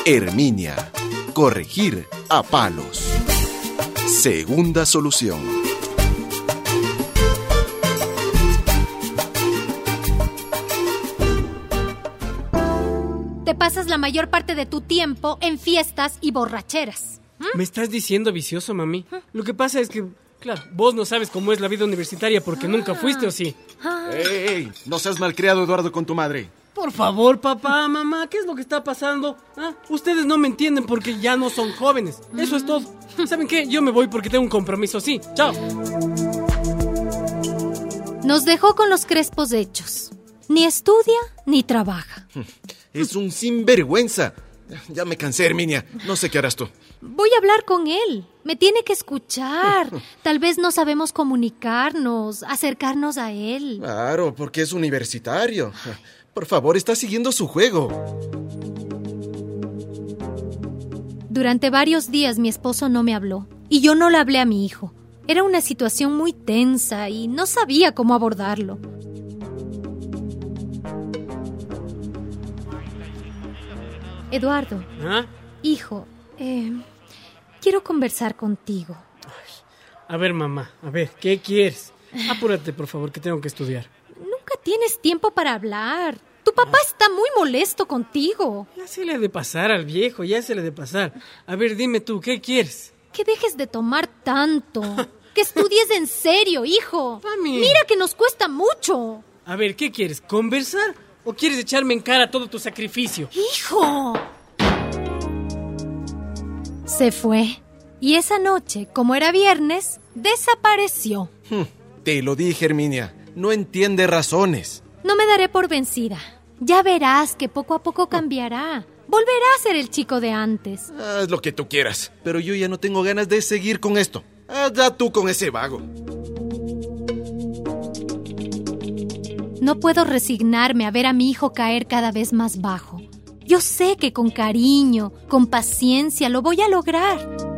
Herminia, corregir a palos. Segunda solución. Te pasas la mayor parte de tu tiempo en fiestas y borracheras. ¿Me estás diciendo vicioso, mami? Lo que pasa es que, claro, vos no sabes cómo es la vida universitaria porque nunca fuiste, ¿o sí? ¡Ey! No seas malcriado, Eduardo, con tu madre. Por favor, papá, mamá, ¿qué es lo que está pasando? Ustedes no me entienden porque ya no son jóvenes. Eso es todo. ¿Saben qué? Yo me voy porque tengo un compromiso, sí. Chao. Nos dejó con los crespos hechos. Ni estudia ni trabaja. Es un sinvergüenza. Ya me cansé, Herminia. No sé qué harás tú. Voy a hablar con él. Me tiene que escuchar. Tal vez no sabemos comunicarnos, acercarnos a él. Claro, porque es universitario. Por favor, está siguiendo su juego. Durante varios días mi esposo no me habló y yo no le hablé a mi hijo. Era una situación muy tensa y no sabía cómo abordarlo. Eduardo, hijo, quiero conversar contigo. A ver, mamá, ¿qué quieres? Apúrate, por favor, que tengo que estudiar. Nunca tienes tiempo para hablar. Tu papá está muy molesto contigo. Ya se le ha de pasar al viejo, ya se le ha de pasar. A ver, dime tú, ¿qué quieres? Que dejes de tomar tanto. Que estudies en serio, hijo. Mami. Mira que nos cuesta mucho. A ver, ¿qué quieres? ¿Conversar? ¿O quieres echarme en cara todo tu sacrificio? ¡Hijo! Se fue. Y esa noche, como era viernes, desapareció. Te lo dije, Herminia. No entiende razones. No me daré por vencida. Ya verás que poco a poco cambiará. Volverá a ser el chico de antes. Haz lo que tú quieras. Pero yo ya no tengo ganas de seguir con esto. Hazla tú con ese vago. No puedo resignarme a ver a mi hijo caer cada vez más bajo. Yo sé que con cariño, con paciencia, lo voy a lograr.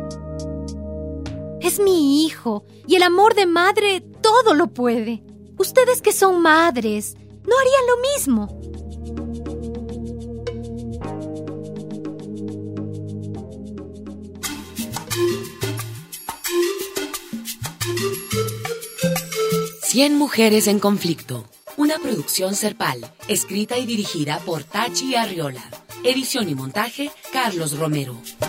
Es mi hijo, y el amor de madre todo lo puede. Ustedes que son madres, ¿no harían lo mismo? Cien mujeres en conflicto. Una producción Serpal, escrita y dirigida por Tachi Arriola. Edición y montaje, Carlos Romero.